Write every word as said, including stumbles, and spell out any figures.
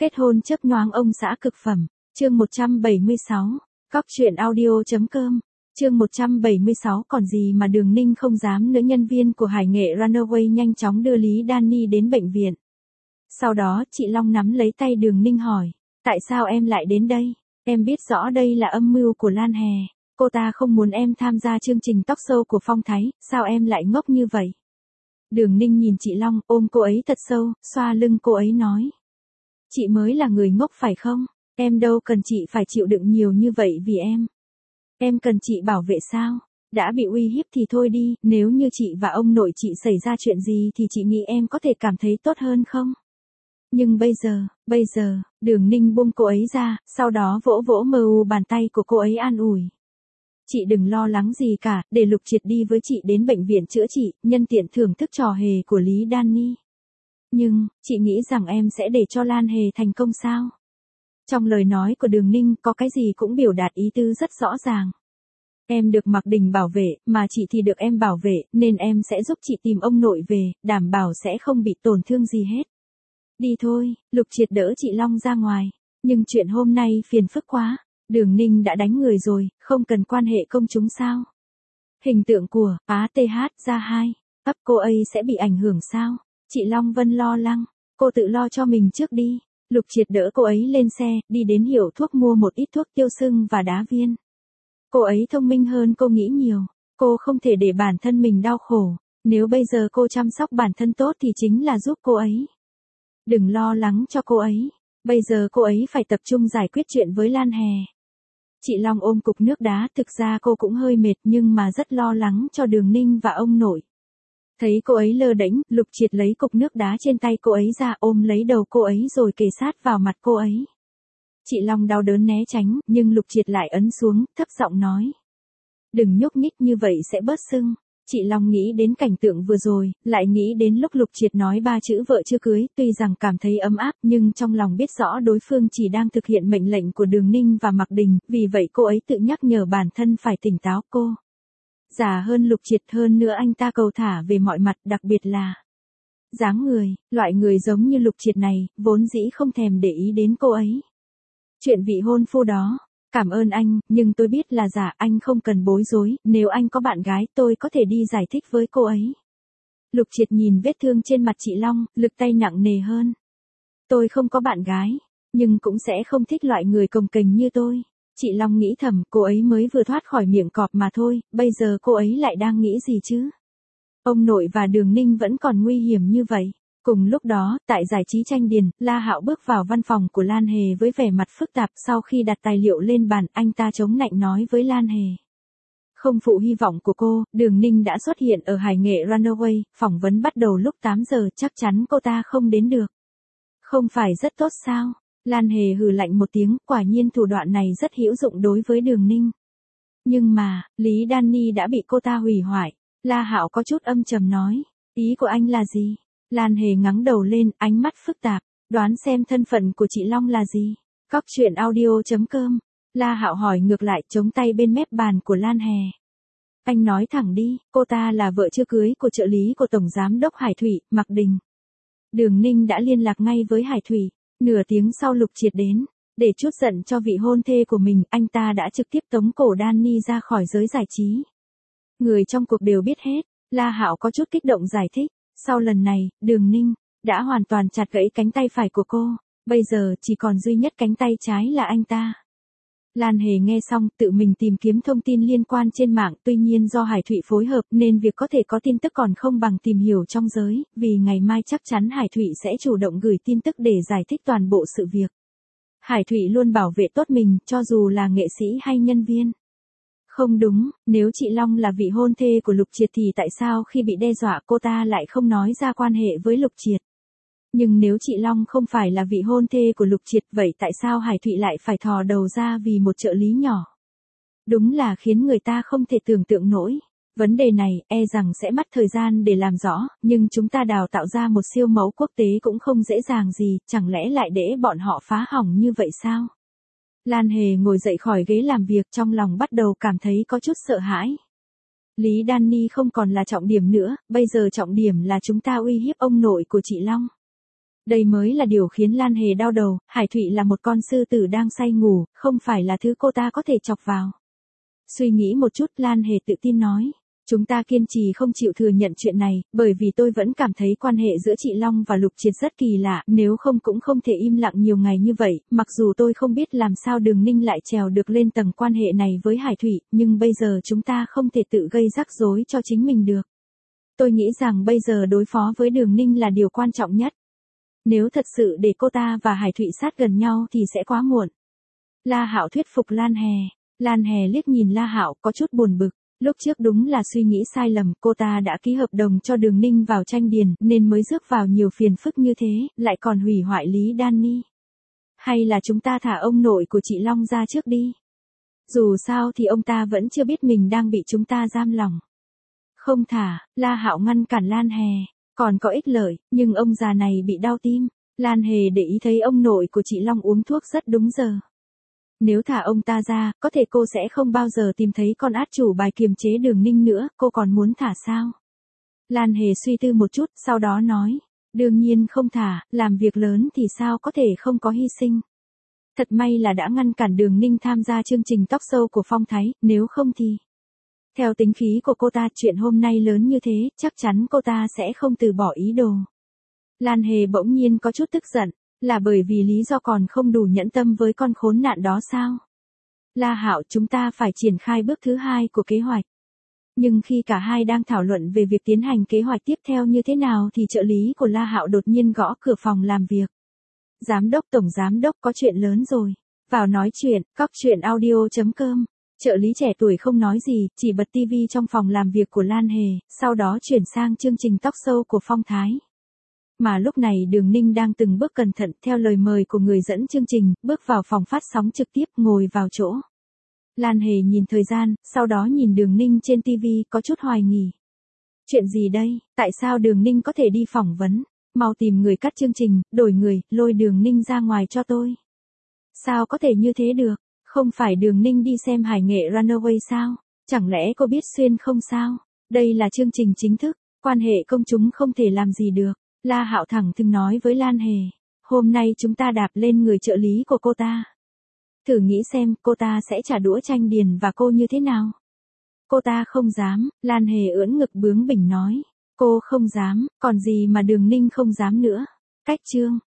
Kết hôn chớp nhoáng ông xã cực phẩm, chương một trăm bảy mươi sáu, cóc truyện audio.com, chương một trăm bảy mươi sáu còn gì mà Đường Ninh không dám, nữ nhân viên của Hải Nghệ Runaway nhanh chóng đưa Lý Danny đến bệnh viện. Sau đó chị Long nắm lấy tay Đường Ninh hỏi, tại sao em lại đến đây? Em biết rõ đây là âm mưu của Lan Hè, cô ta không muốn em tham gia chương trình talk show của Phong Thái, sao em lại ngốc như vậy? Đường Ninh nhìn chị Long, ôm cô ấy thật sâu, xoa lưng cô ấy nói. Chị mới là người ngốc phải không? Em đâu cần chị phải chịu đựng nhiều như vậy vì em. Em cần chị bảo vệ sao? Đã bị uy hiếp thì thôi đi, nếu như chị và ông nội chị xảy ra chuyện gì thì chị nghĩ em có thể cảm thấy tốt hơn không? Nhưng bây giờ, bây giờ, Đường Ninh buông cô ấy ra, sau đó vỗ vỗ mờ u bàn tay của cô ấy an ủi. Chị đừng lo lắng gì cả, để Lục Triệt đi với chị đến bệnh viện chữa trị, nhân tiện thưởng thức trò hề của Lý Danny. Nhưng, chị nghĩ rằng em sẽ để cho Lan Hề thành công sao? Trong lời nói của Đường Ninh có cái gì cũng biểu đạt ý tứ rất rõ ràng. Em được Mạc Đình bảo vệ, mà chị thì được em bảo vệ, nên em sẽ giúp chị tìm ông nội về, đảm bảo sẽ không bị tổn thương gì hết. Đi thôi, Lục Triệt đỡ chị Long ra ngoài. Nhưng chuyện hôm nay phiền phức quá. Đường Ninh đã đánh người rồi, không cần quan hệ công chúng sao? Hình tượng của Á tê hát ra hai, ấp cô ấy sẽ bị ảnh hưởng sao? Chị Long Vân lo lắng, cô tự lo cho mình trước đi. Lục Triệt đỡ cô ấy lên xe, đi đến hiệu thuốc mua một ít thuốc tiêu sưng và đá viên. Cô ấy thông minh hơn cô nghĩ nhiều, cô không thể để bản thân mình đau khổ. Nếu bây giờ cô chăm sóc bản thân tốt thì chính là giúp cô ấy. Đừng lo lắng cho cô ấy, bây giờ cô ấy phải tập trung giải quyết chuyện với Lan Hè. Chị Long ôm cục nước đá, thực ra cô cũng hơi mệt nhưng mà rất lo lắng cho Đường Ninh và ông nội. Thấy cô ấy lơ đễnh, Lục Triệt lấy cục nước đá trên tay cô ấy ra, ôm lấy đầu cô ấy rồi kề sát vào mặt cô ấy. Chị Long đau đớn né tránh, nhưng Lục Triệt lại ấn xuống, thấp giọng nói. Đừng nhúc nhích như vậy sẽ bớt sưng. Chị Long nghĩ đến cảnh tượng vừa rồi, lại nghĩ đến lúc Lục Triệt nói ba chữ vợ chưa cưới, tuy rằng cảm thấy ấm áp nhưng trong lòng biết rõ đối phương chỉ đang thực hiện mệnh lệnh của Đường Ninh và Mạc Đình, vì vậy cô ấy tự nhắc nhở bản thân phải tỉnh táo. Cô già hơn Lục Triệt, hơn nữa anh ta cầu thả về mọi mặt, đặc biệt là dáng người, loại người giống như Lục Triệt này, vốn dĩ không thèm để ý đến cô ấy. Chuyện vị hôn phu đó, cảm ơn anh, nhưng tôi biết là giả, anh không cần bối rối, nếu anh có bạn gái tôi có thể đi giải thích với cô ấy. Lục Triệt nhìn vết thương trên mặt chị Long, lực tay nặng nề hơn. Tôi không có bạn gái, nhưng cũng sẽ không thích loại người cồng kềnh như tôi. Chị Long nghĩ thầm, cô ấy mới vừa thoát khỏi miệng cọp mà thôi, bây giờ cô ấy lại đang nghĩ gì chứ? Ông nội và Đường Ninh vẫn còn nguy hiểm như vậy. Cùng lúc đó, tại giải trí tranh điền, La Hạo bước vào văn phòng của Lan Hề với vẻ mặt phức tạp. Sau khi đặt tài liệu lên bàn, anh ta chống nạnh nói với Lan Hề. Không phụ hy vọng của cô, Đường Ninh đã xuất hiện ở Hải Nghệ Runaway, phỏng vấn bắt đầu lúc tám giờ, chắc chắn cô ta không đến được. Không phải rất tốt sao? Lan Hề hừ lạnh một tiếng, quả nhiên thủ đoạn này rất hữu dụng đối với Đường Ninh. Nhưng mà, Lý Danny đã bị cô ta hủy hoại. La Hạo có chút âm trầm nói, ý của anh là gì? Lan Hề ngẩng đầu lên, ánh mắt phức tạp, đoán xem thân phận của chị Long là gì? Cóc truyện audio.com. La Hạo hỏi ngược lại, chống tay bên mép bàn của Lan Hề. Anh nói thẳng đi, cô ta là vợ chưa cưới của trợ lý của Tổng Giám đốc Hải Thủy, Mạc Đình. Đường Ninh đã liên lạc ngay với Hải Thủy, nửa tiếng sau Lục Triệt đến. Để trút giận cho vị hôn thê của mình, anh ta đã trực tiếp tống cổ Danny ra khỏi giới giải trí. Người trong cuộc đều biết hết, La Hạo có chút kích động giải thích. Sau lần này, Đường Ninh đã hoàn toàn chặt gãy cánh tay phải của cô, bây giờ chỉ còn duy nhất cánh tay trái là anh ta. Lan Hề nghe xong, tự mình tìm kiếm thông tin liên quan trên mạng, tuy nhiên do Hải Thụy phối hợp nên việc có thể có tin tức còn không bằng tìm hiểu trong giới, vì ngày mai chắc chắn Hải Thụy sẽ chủ động gửi tin tức để giải thích toàn bộ sự việc. Hải Thụy luôn bảo vệ tốt mình, cho dù là nghệ sĩ hay nhân viên. Không đúng, nếu chị Long là vị hôn thê của Lục Triệt thì tại sao khi bị đe dọa cô ta lại không nói ra quan hệ với Lục Triệt? Nhưng nếu chị Long không phải là vị hôn thê của Lục Triệt, vậy tại sao Hải Thụy lại phải thò đầu ra vì một trợ lý nhỏ? Đúng là khiến người ta không thể tưởng tượng nổi. Vấn đề này, e rằng sẽ mất thời gian để làm rõ, nhưng chúng ta đào tạo ra một siêu mẫu quốc tế cũng không dễ dàng gì, chẳng lẽ lại để bọn họ phá hỏng như vậy sao? Lan Hề ngồi dậy khỏi ghế làm việc, trong lòng bắt đầu cảm thấy có chút sợ hãi. Lý Danny không còn là trọng điểm nữa, bây giờ trọng điểm là chúng ta uy hiếp ông nội của chị Long. Đây mới là điều khiến Lan Hề đau đầu, Hải Thụy là một con sư tử đang say ngủ, không phải là thứ cô ta có thể chọc vào. Suy nghĩ một chút, Lan Hề tự tin nói. Chúng ta kiên trì không chịu thừa nhận chuyện này, bởi vì tôi vẫn cảm thấy quan hệ giữa chị Long và Lục Triệt rất kỳ lạ, nếu không cũng không thể im lặng nhiều ngày như vậy, mặc dù tôi không biết làm sao Đường Ninh lại trèo được lên tầng quan hệ này với Hải Thụy, nhưng bây giờ chúng ta không thể tự gây rắc rối cho chính mình được. Tôi nghĩ rằng bây giờ đối phó với Đường Ninh là điều quan trọng nhất. Nếu thật sự để cô ta và Hải Thụy sát gần nhau thì sẽ quá muộn. La Hạo thuyết phục Lan Hề. Lan Hề liếc nhìn La Hạo có chút buồn bực. Lúc trước đúng là suy nghĩ sai lầm, cô ta đã ký hợp đồng cho Đường Ninh vào tranh điền, nên mới rước vào nhiều phiền phức như thế, lại còn hủy hoại Lý Đan Ni. Hay là chúng ta thả ông nội của chị Long ra trước đi. Dù sao thì ông ta vẫn chưa biết mình đang bị chúng ta giam lòng. Không thả, La Hạo ngăn cản Lan Hề, còn có ích lợi, nhưng ông già này bị đau tim. Lan Hề để ý thấy ông nội của chị Long uống thuốc rất đúng giờ. Nếu thả ông ta ra, có thể cô sẽ không bao giờ tìm thấy con át chủ bài kiềm chế Đường Ninh nữa, cô còn muốn thả sao? Lan Hề suy tư một chút, sau đó nói, đương nhiên không thả, làm việc lớn thì sao có thể không có hy sinh. Thật may là đã ngăn cản Đường Ninh tham gia chương trình talk show của Phong Thái, nếu không thì... Theo tính khí của cô ta, chuyện hôm nay lớn như thế, chắc chắn cô ta sẽ không từ bỏ ý đồ. Lan Hề bỗng nhiên có chút tức giận. Là bởi vì lý do còn không đủ nhẫn tâm với con khốn nạn đó sao? La Hạo, chúng ta phải triển khai bước thứ hai của kế hoạch. Nhưng khi cả hai đang thảo luận về việc tiến hành kế hoạch tiếp theo như thế nào thì trợ lý của La Hạo đột nhiên gõ cửa phòng làm việc. Giám đốc, tổng giám đốc, có chuyện lớn rồi. Vào nói chuyện, cóc truyện audio chấm com. Trợ lý trẻ tuổi không nói gì, chỉ bật tivi trong phòng làm việc của Lan Hề, sau đó chuyển sang chương trình talk show của Phong Thái. Mà lúc này Đường Ninh đang từng bước cẩn thận theo lời mời của người dẫn chương trình, bước vào phòng phát sóng trực tiếp, ngồi vào chỗ. Lan Hề nhìn thời gian, sau đó nhìn Đường Ninh trên tivi, có chút hoài nghi. Chuyện gì đây, tại sao Đường Ninh có thể đi phỏng vấn? Mau tìm người cắt chương trình, đổi người, lôi Đường Ninh ra ngoài cho tôi. Sao có thể như thế được? Không phải Đường Ninh đi xem hài nghệ Runaway sao? Chẳng lẽ cô biết xuyên không sao? Đây là chương trình chính thức, quan hệ công chúng không thể làm gì được. La Hạo thẳng thừng nói với Lan Hề, hôm nay chúng ta đạp lên người trợ lý của cô ta. Thử nghĩ xem cô ta sẽ trả đũa tranh điền và cô như thế nào. Cô ta không dám, Lan Hề ưỡn ngực bướng bỉnh nói. Cô không dám, còn gì mà Đường Ninh không dám nữa. Cách chương.